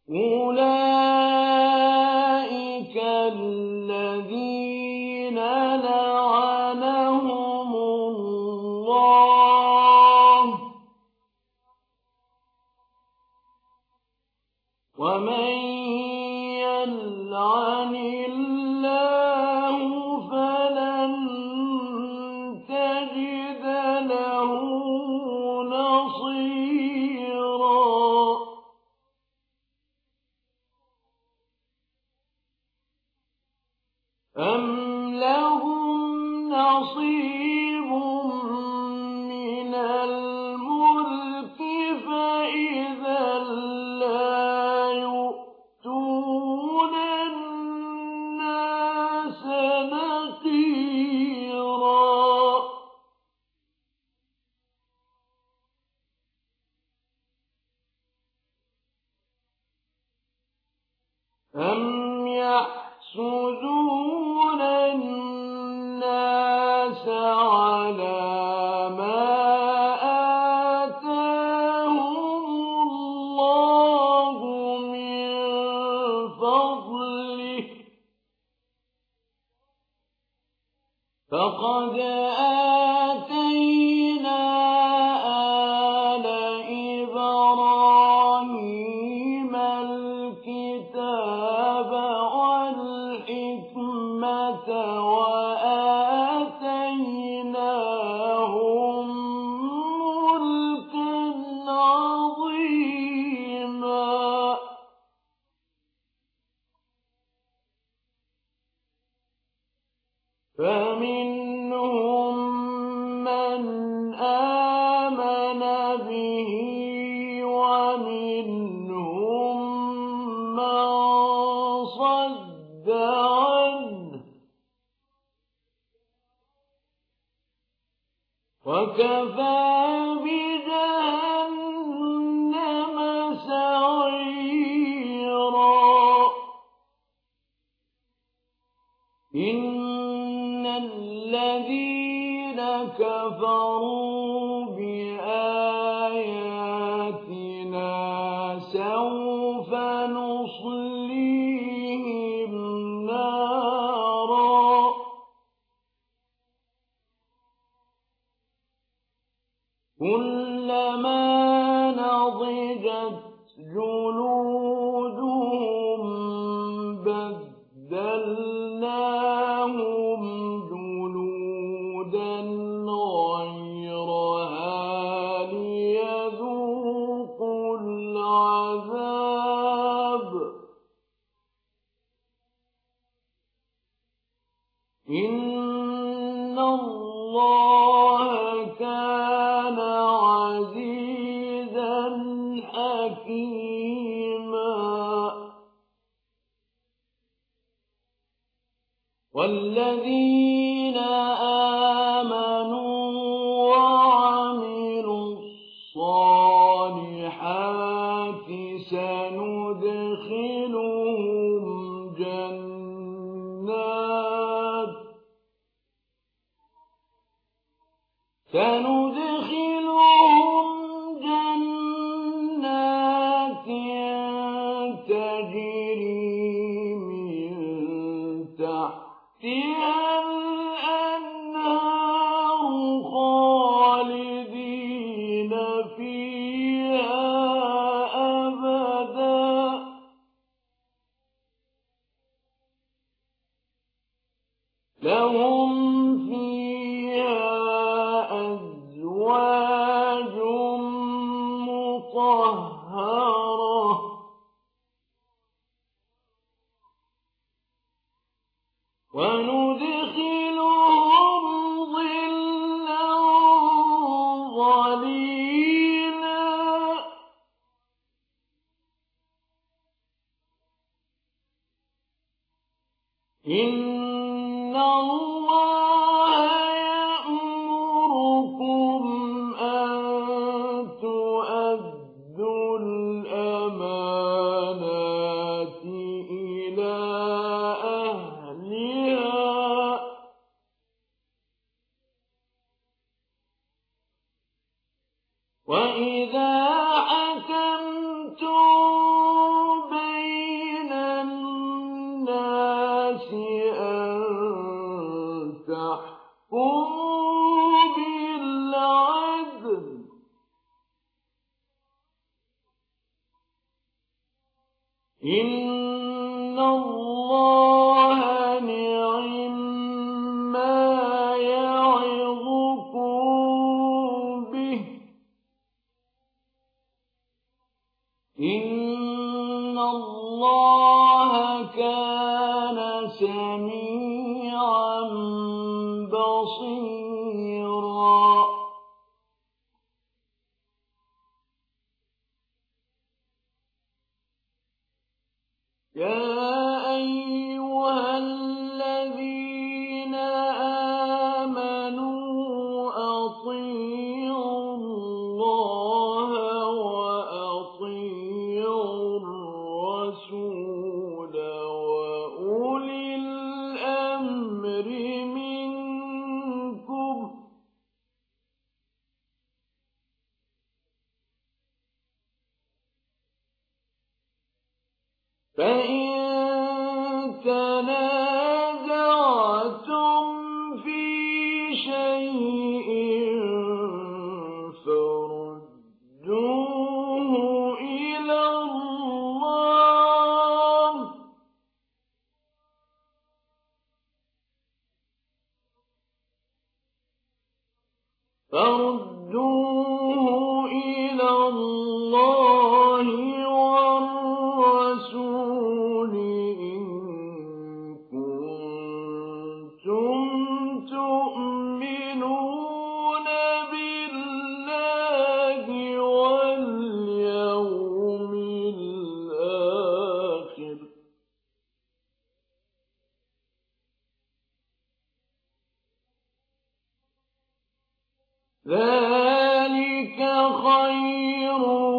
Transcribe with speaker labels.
Speaker 1: أولئك الذين لعنهم الله ومن يلعن الله فلن تجد له نصيرا أم لهم نصيب من الملك فإذا لا يؤتون الناس نقيرا أم يحسدون الناس على ما آتاهم الله من فضله فقد آتينا آل إبراهيم الكتاب والحكمة وآتيناهم ملكا عظيما فمنهم من آمن به ومنهم من صد عنه وكفى بجهنم سعيرا إن الذين كفروا بآياتنا سوف نصليهم نارا كلما نضجت جلودهم بدلناهم جلودا غيرها ليذوقوا العذاب إن الله كان عزيزا حكيما والذين آمنوا وعملوا الصالحات سندخلهم جنات تجري من تحتها الأنهار خالدين فيها أبدا لهم فيها أزواج مطهرة وندخلهم ظلا ظليلا إن الله يأمركم أن تؤدوا الأمانات إلى أهلها وإذا حكمتم إِنَّ اللَّهَ نِعِمَّا يَعِظُكُم بِهِ ۗ إِنَّ اللَّهَ كَانَ سَمِيعًا بَصِيرًا. يَا أَيُّهَا الَّذِينَ آمَنُوا أَطِيعُوا اللَّهَ وَأَطِيعُوا الرَّسُولَ وَأُولِي الْأَمْرِ مِنكُمْ ۖ فَإِن تَنَازَعْتُمْ فِي شَيْءٍ فَرُدُّوهُ إِلَى اللَّهِ وَالرَّسُولِ إِن كُنتُمْ تُؤْمِنُونَ بِاللَّهِ وَالْيَوْمِ الْآخِرِ ۚ ذَٰلِكَ خَيْرٌ